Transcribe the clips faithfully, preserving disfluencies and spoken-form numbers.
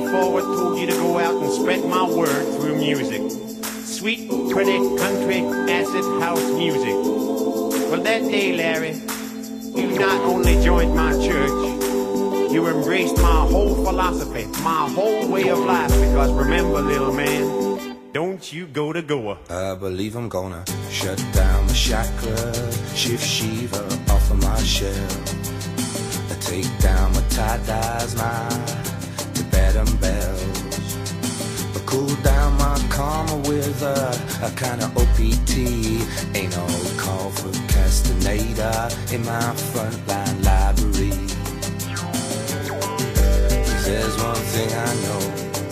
forward told you to go out and spread my word through music. Sweet, pretty, country, acid house music. Well, that day, Larry, you not only joined my church, you embraced my whole philosophy, my whole way of life, because remember, little man, don't you go to Goa. I believe I'm gonna shut down the chakra, shift Shiva off of my shell. I take down my tie-dyes, my Tibetan bells. I cool down my karma with a, a kind of O P T. Ain't no call for Castaneda in my frontline library. There's one thing I know,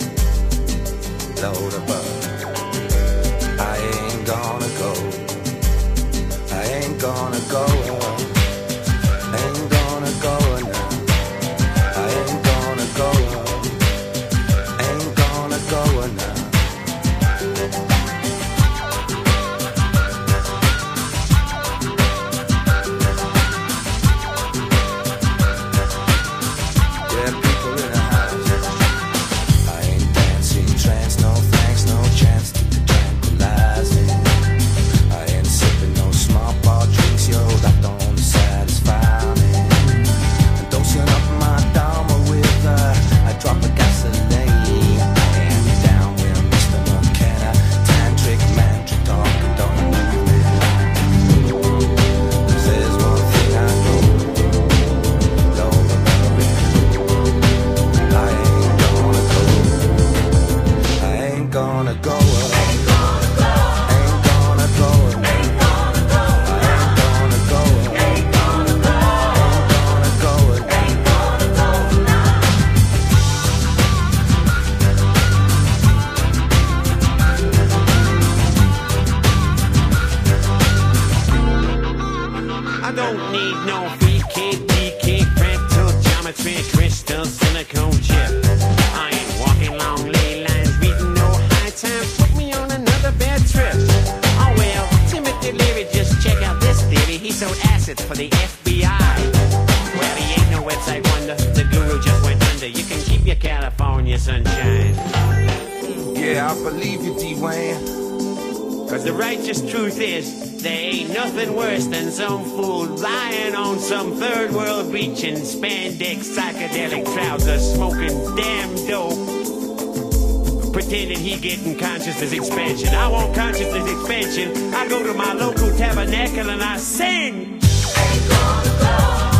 Lord above, I ain't gonna go, I ain't gonna go, I ain't gonna go now, I ain't gonna go, ain't gonna go now. I don't need no free cake, D cake, rental, geometry, crystal, silicone chip. I ain't walking long ley lines, reading no high time. Put me on another bad trip. Oh well, Timothy Leary, just check out this theory. He sold assets for the F B I. Well, he ain't no website wonder. The guru just went under. You can keep your California sunshine. Yeah, I believe you, D-Wayne. Cause the righteous truth is, there ain't nothing worse than some fool lying on some third world beach in spandex psychedelic trousers, smoking damn dope, pretending he getting consciousness expansion. I want consciousness expansion. I go to my local tabernacle and I sing. Ain't gonna go.